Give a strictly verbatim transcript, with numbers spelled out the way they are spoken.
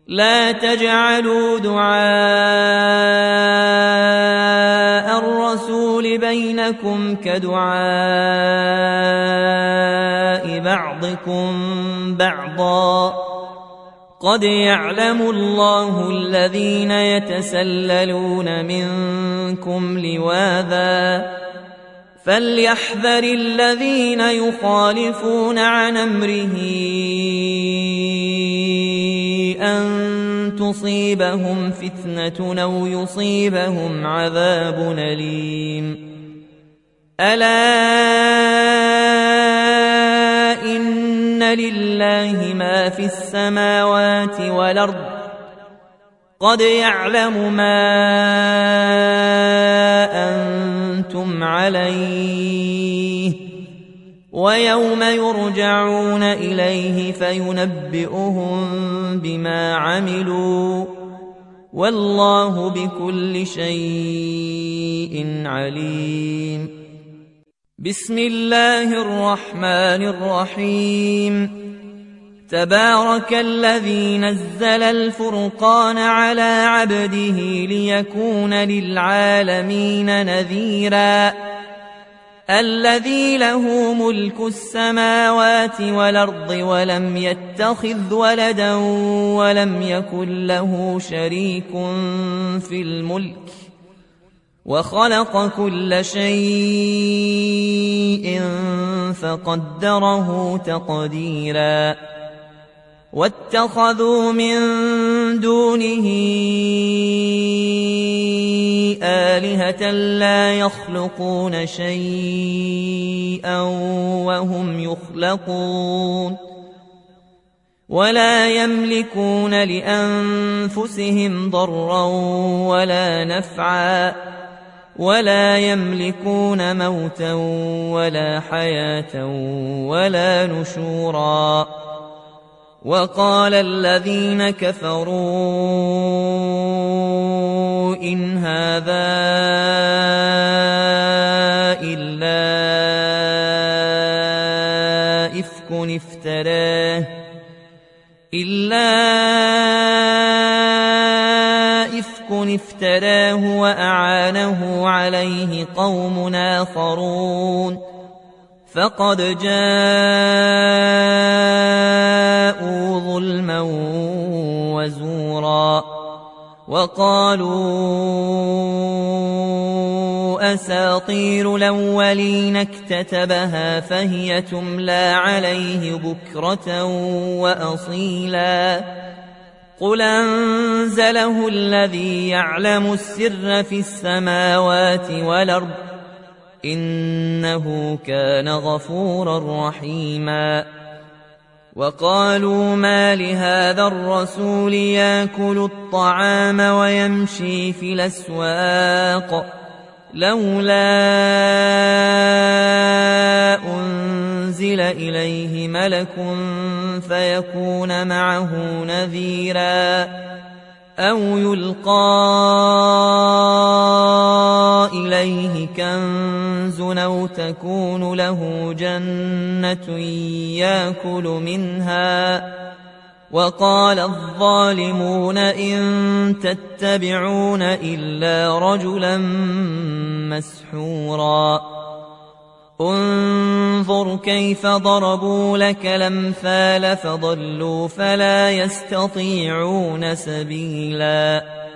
لا تجعلوا دعاء الرسول بينكم كدعاء بعضكم بعضا قد يعلم الله الذين يتسللون منكم لواذا فليحذر الذين يخالفون عن أمره أن تصيبهم فتنة أو يصيبهم عذاب أليم ألا إن لله ما في السماوات والأرض قد يعلم ما أنتم عليه ويوم يرجعون إليه فينبئهم بما عملوا والله بكل شيء عليم بسم الله الرحمن الرحيم تبارك الذي نزل الفرقان على عبده ليكون للعالمين نذيرا الذي له ملك السماوات والأرض ولم يتخذ ولدا ولم يكن له شريك في الملك وخلق كل شيء فقدره تقديرا واتخذوا من دونه آلهة لا يخلقون شيئا وهم يخلقون ولا يملكون لأنفسهم ضرا ولا نفعا ولا يملكون موتا ولا حياة ولا نشورا وقال الذين كفروا إن هذا إلا إفك افتراه إلا إفك افتراه وأعانه عليه قوم آخرون فقد جاءوا ظلما وزورا وقالوا أساطير الأولين اكتتبها فهي تملى عليه بكرة وأصيلا قل أنزله الذي يعلم السر في السماوات والأرض إنه كان غفورا رحيما وقالوا ما لهذا الرسول يأكل الطعام ويمشي في الأسواق لولا أنزل إليه ملك فيكون معه نذيرا أو يلقى إليه كنز أو تكون له جنة يأكل منها وقال الظالمون إن تتبعون إلا رجلا مسحورا انظر كيف ضربوا لك الأمثال فضلوا فلا يستطيعون سبيلا